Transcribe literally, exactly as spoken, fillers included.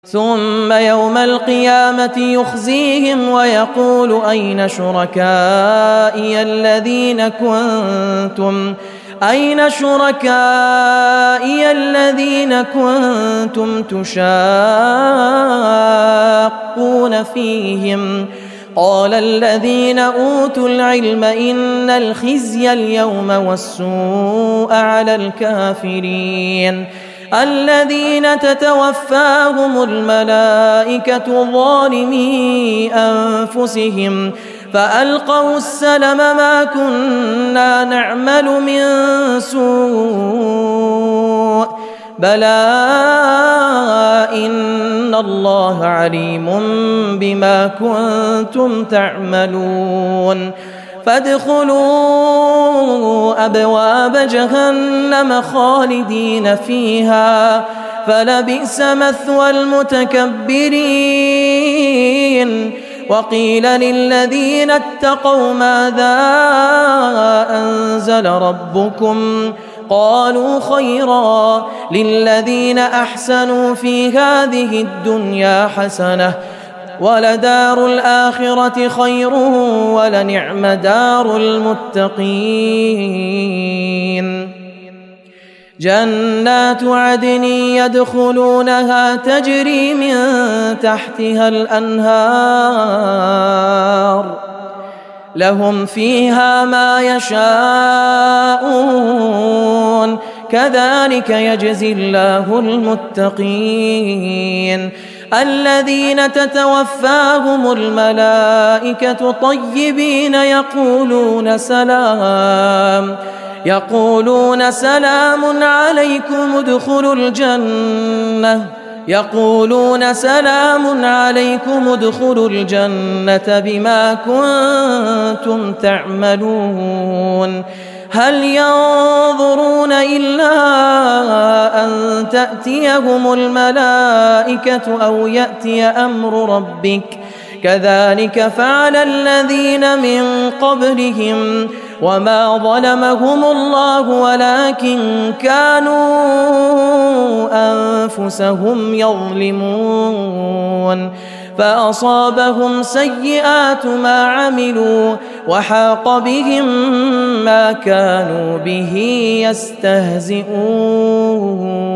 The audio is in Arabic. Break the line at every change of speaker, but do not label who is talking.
ثم يوم القيامة يخزيهم ويقول أين شركائي الذين كنتم أين شركائي الذين كنتم تشاقون فيهم قال الذين أوتوا العلم إن الخزي اليوم والسوء على الكافرين الذين تتوفاهم الملائكة ظالمي أنفسهم فألقوا السلم ما كنا نعمل من سوء بلى إن الله عليم بما كنتم تعملون فادخلوا أبواب جهنم خالدين فيها فلبئس مثوى المتكبرين وقيل للذين اتقوا ماذا أنزل ربكم قالوا خيرا للذين أحسنوا في هذه الدنيا حسنة ولدار الآخرة خير ولنعم دار المتقين جنات عدن يدخلونها تجري من تحتها الأنهار لهم فيها ما يشاءون كذلك يجزي الله المتقين الذين تتوفاهم الملائكة طيبين يقولون سلام يقولون سلام عليكم ادخلوا الجنة يقولون سلام عليكم ادخلوا الجنة بما كنتم تعملون هل ينظرون إلا أن تأتيهم الملائكة أو يأتي أمر ربك كذلك فعل الذين من قبلهم وما ظلمهم الله ولكن كانوا أنفسهم يظلمون فأصابهم سيئات ما عملوا وحاق بهم ما كانوا به يستهزئون